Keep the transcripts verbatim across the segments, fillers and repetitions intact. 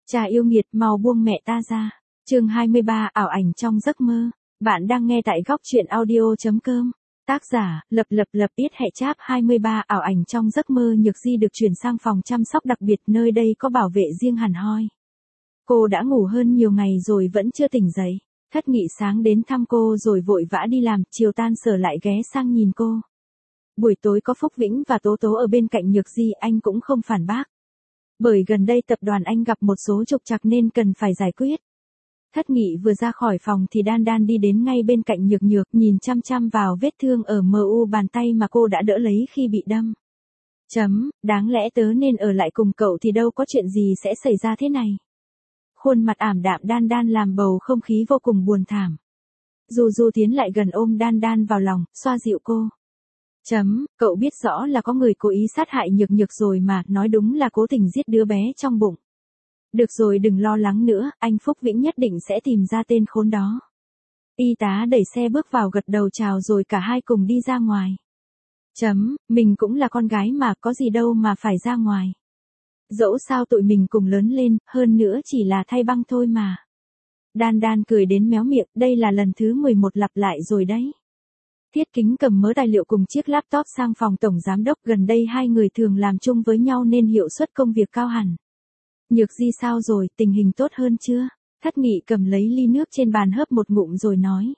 Cha yêu nghiệt, mau buông mẹ ta ra. Chương hai mươi ba, ảo ảnh trong giấc mơ. Bạn đang nghe tại góc truyện audio chấm com. Tác giả, lập lập lập ít hệ cháp hai mươi ba, ảo ảnh trong giấc mơ. Nhược Di được chuyển sang phòng chăm sóc đặc biệt, nơi đây có bảo vệ riêng hẳn hoi. Cô đã ngủ hơn nhiều ngày rồi vẫn chưa tỉnh dậy. Thất Nghị sáng đến thăm cô rồi vội vã đi làm, chiều tan sở lại ghé sang nhìn cô. Buổi tối có Phúc Vĩnh và Tố Tố ở bên cạnh Nhược Di, anh cũng không phản bác. Bởi gần đây tập đoàn anh gặp một số trục trặc nên cần phải giải quyết. Thất Nghị vừa ra khỏi phòng thì Đan Đan đi đến ngay bên cạnh Nhược Nhược, nhìn chăm chăm vào vết thương ở mờ u bàn tay mà cô đã đỡ lấy khi bị đâm. Chấm, đáng lẽ tớ nên ở lại cùng cậu thì đâu có chuyện gì sẽ xảy ra thế này. Khuôn mặt ảm đạm Đan Đan làm bầu không khí vô cùng buồn thảm. Du Du tiến lại gần ôm Đan Đan vào lòng, xoa dịu cô. Chấm, cậu biết rõ là có người cố ý sát hại Nhược Nhược rồi mà, nói đúng là cố tình giết đứa bé trong bụng. Được rồi, đừng lo lắng nữa, anh Phúc Vĩnh nhất định sẽ tìm ra tên khốn đó. Y tá đẩy xe bước vào gật đầu chào rồi cả hai cùng đi ra ngoài. Chấm, mình cũng là con gái mà, có gì đâu mà phải ra ngoài. Dẫu sao tụi mình cùng lớn lên, hơn nữa chỉ là thay băng thôi mà. Đan Đan cười đến méo miệng, đây là lần thứ mười một lặp lại rồi đấy. Thiết Kính cầm mớ tài liệu cùng chiếc laptop sang phòng tổng giám đốc, gần đây hai người thường làm chung với nhau nên hiệu suất công việc cao hẳn. Nhược Di sao rồi, tình hình tốt hơn chưa? Thất Nghị cầm lấy ly nước trên bàn hớp một ngụm rồi nói.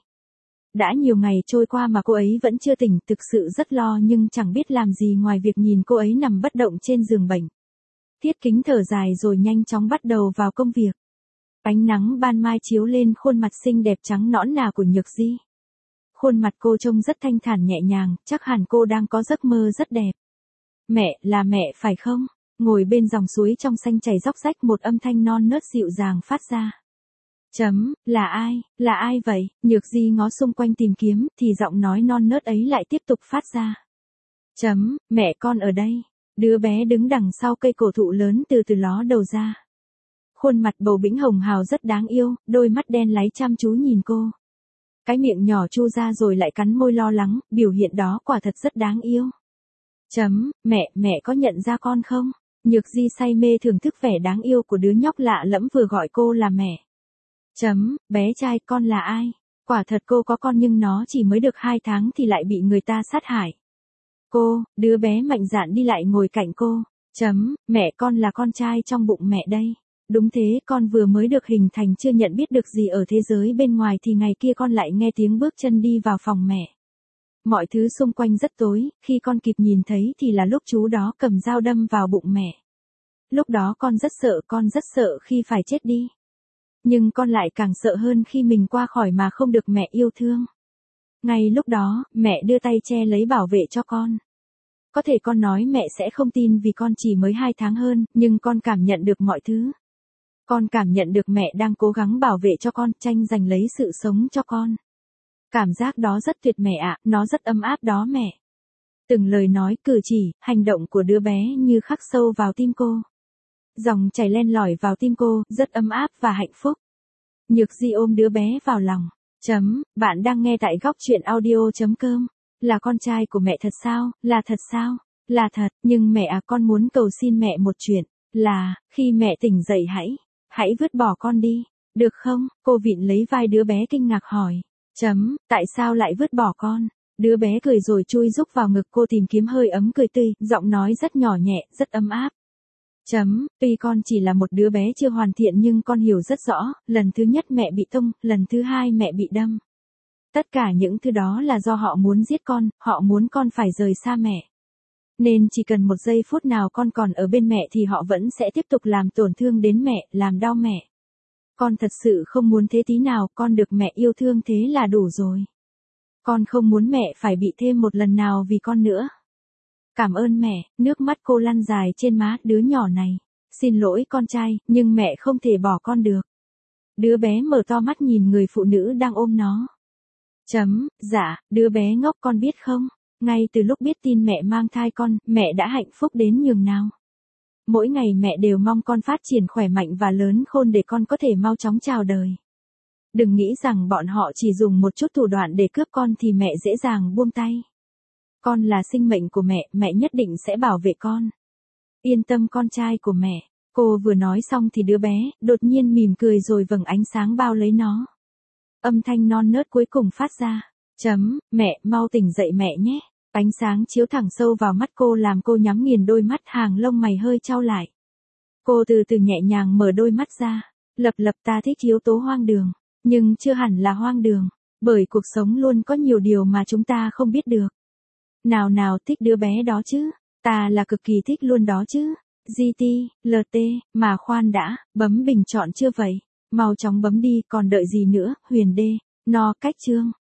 Đã nhiều ngày trôi qua mà cô ấy vẫn chưa tỉnh, thực sự rất lo nhưng chẳng biết làm gì ngoài việc nhìn cô ấy nằm bất động trên giường bệnh. Thiết Kính thở dài rồi nhanh chóng bắt đầu vào công việc. Ánh nắng ban mai chiếu lên khuôn mặt xinh đẹp trắng nõn nà của Nhược Di. Khuôn mặt cô trông rất thanh thản nhẹ nhàng, chắc hẳn cô đang có giấc mơ rất đẹp. Mẹ, là mẹ phải không? Ngồi bên dòng suối trong xanh chảy róc rách, một âm thanh non nớt dịu dàng phát ra. Chấm, là ai, là ai vậy? Nhược Di ngó xung quanh tìm kiếm, thì giọng nói non nớt ấy lại tiếp tục phát ra. Chấm, mẹ con ở đây. Đứa bé đứng đằng sau cây cổ thụ lớn từ từ ló đầu ra. Khuôn mặt bầu bĩnh hồng hào rất đáng yêu, đôi mắt đen láy chăm chú nhìn cô. Cái miệng nhỏ chu ra rồi lại cắn môi lo lắng, biểu hiện đó quả thật rất đáng yêu. Chấm, mẹ, mẹ có nhận ra con không? Nhược Di say mê thưởng thức vẻ đáng yêu của đứa nhóc lạ lẫm vừa gọi cô là mẹ. Chấm, bé trai, con là ai? Quả thật cô có con nhưng nó chỉ mới được hai tháng thì lại bị người ta sát hại. Cô, đứa bé mạnh dạn đi lại ngồi cạnh cô. Chấm, mẹ, con là con trai trong bụng mẹ đây. Đúng thế, con vừa mới được hình thành chưa nhận biết được gì ở thế giới bên ngoài thì ngày kia con lại nghe tiếng bước chân đi vào phòng mẹ. Mọi thứ xung quanh rất tối, khi con kịp nhìn thấy thì là lúc chú đó cầm dao đâm vào bụng mẹ. Lúc đó con rất sợ, con rất sợ khi phải chết đi. Nhưng con lại càng sợ hơn khi mình qua khỏi mà không được mẹ yêu thương. Ngay lúc đó, mẹ đưa tay che lấy bảo vệ cho con. Có thể con nói mẹ sẽ không tin vì con chỉ mới hai tháng hơn, nhưng con cảm nhận được mọi thứ. Con cảm nhận được mẹ đang cố gắng bảo vệ cho con, tranh giành lấy sự sống cho con. Cảm giác đó rất tuyệt mẹ ạ, nó rất ấm áp đó mẹ. Từng lời nói, cử chỉ, hành động của đứa bé như khắc sâu vào tim cô. Dòng chảy len lỏi vào tim cô, rất ấm áp và hạnh phúc. Nhược Di ôm đứa bé vào lòng. Chấm, bạn đang nghe tại góc truyện audio chấm com. Là con trai của mẹ thật sao, là thật sao, là thật, nhưng mẹ à, con muốn cầu xin mẹ một chuyện, là, khi mẹ tỉnh dậy hãy, hãy vứt bỏ con đi, được không? Cô vịn lấy vai đứa bé kinh ngạc hỏi. Chấm, tại sao lại vứt bỏ con? Đứa bé cười rồi chui rúc vào ngực cô tìm kiếm hơi ấm cười tươi, giọng nói rất nhỏ nhẹ, rất ấm áp. Chấm, tuy con chỉ là một đứa bé chưa hoàn thiện nhưng con hiểu rất rõ, lần thứ nhất mẹ bị tông, lần thứ hai mẹ bị đâm. Tất cả những thứ đó là do họ muốn giết con, họ muốn con phải rời xa mẹ. Nên chỉ cần một giây phút nào con còn ở bên mẹ thì họ vẫn sẽ tiếp tục làm tổn thương đến mẹ, làm đau mẹ. Con thật sự không muốn thế tí nào, con được mẹ yêu thương thế là đủ rồi. Con không muốn mẹ phải bị thêm một lần nào vì con nữa. Cảm ơn mẹ, nước mắt cô lăn dài trên má đứa nhỏ này. Xin lỗi con trai, nhưng mẹ không thể bỏ con được. Đứa bé mở to mắt nhìn người phụ nữ đang ôm nó. Chấm, dạ, đứa bé ngốc con biết không? Ngay từ lúc biết tin mẹ mang thai con, mẹ đã hạnh phúc đến nhường nào. Mỗi ngày mẹ đều mong con phát triển khỏe mạnh và lớn khôn để con có thể mau chóng chào đời. Đừng nghĩ rằng bọn họ chỉ dùng một chút thủ đoạn để cướp con thì mẹ dễ dàng buông tay. Con là sinh mệnh của mẹ, mẹ nhất định sẽ bảo vệ con. Yên tâm con trai của mẹ. Cô vừa nói xong thì đứa bé, đột nhiên mỉm cười rồi vầng ánh sáng bao lấy nó. Âm thanh non nớt cuối cùng phát ra. Chấm, mẹ, mau tỉnh dậy mẹ nhé. Ánh sáng chiếu thẳng sâu vào mắt cô làm cô nhắm nghiền đôi mắt, hàng lông mày hơi chau lại. Cô từ từ nhẹ nhàng mở đôi mắt ra. Lập lập, ta thích yếu tố hoang đường. Nhưng chưa hẳn là hoang đường. Bởi cuộc sống luôn có nhiều điều mà chúng ta không biết được. Nào nào, thích đứa bé đó chứ. Ta là cực kỳ thích luôn đó chứ. giê tê, lờ tê, mà khoan đã, bấm bình chọn chưa vậy? Mau chóng bấm đi, còn đợi gì nữa, Huyền đê. No cách chương.